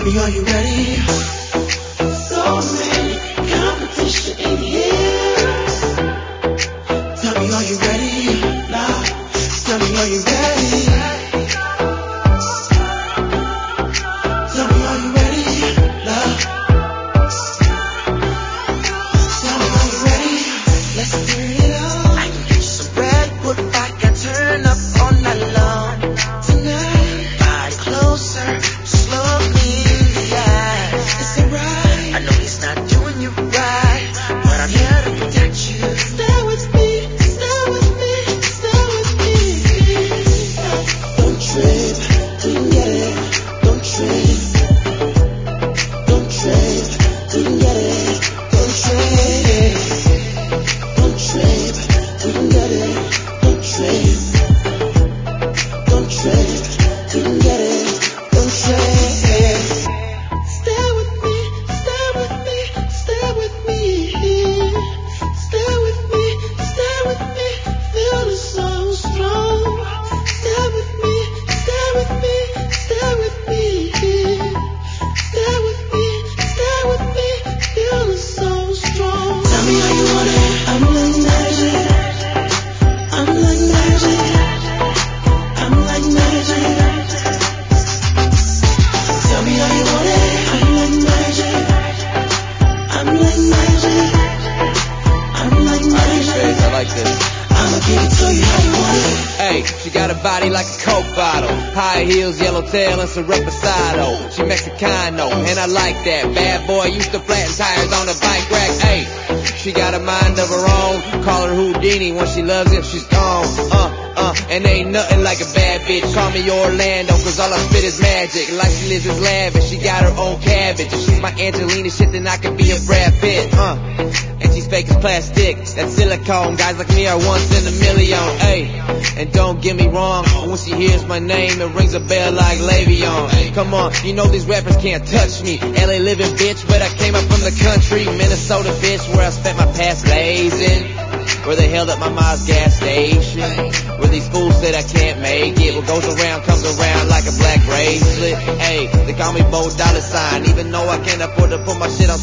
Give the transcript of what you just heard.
Tell me, are you ready? So many competition in here. Tell me, are you ready? Nah. Tell me, are you ready? Tell me, are you ready? Nah. Tell me, are you ready? Let's turn it on. I can get you some Redwood vodka. Turn up all night long. Tonight, body closer. Just look me in the eyes. Is it right? I know he's not doing you right, but I'm here to protect you. Stay with me, stay with me, stay with me. Don't trip, we can get it. Don't trip, don't trip, we can get it. Don't trip, don't trip, we can get it. Don't trip, don't trip, we can get it. Don't trip. Stay with me, stay with me, stay with me. Stay with me, stay with me, feeling so strong. Stay with me, stay with me, stay with me. Stay with me, feeling so strong. Tell me how you want it. I'm like magic. I'm like magic. I'm like magic. Tell me how you want it. I'm like magic. I'm like magic. I'm like magic. I like this. I'ma give it to you how you want it. Hey, she got a body like a Coke bottle. High heels, yellow tail, and some reposado. She Mexicano, and I like that. Bad boy used to flatten tires on the bike rack. Hey, she got a mind of her own. Call her Houdini when she loves it, she's gone. And ain't nothing like a bad bitch. Call me Orlando, cause all I spit is magic. Like she lives is lavish, she got her own cabbage. If she's my Angelina shit, then I could be a Brad Pitt. And she's fake as plastic, that's silicone. Guys like me are once in a million. Ay, and don't get me wrong, when she hears my name, it rings a bell like Le'Veon. Come on, you know these rappers can't touch me. LA living bitch, but I came up from the country. Minnesota bitch, where I spent my past blazing. Where they held up my mom's gas station. Where these fools said I can't make it. What goes around comes around like a black bracelet. Hey, they call me Bo Dollar Sign. Even though I can't afford to put my shit on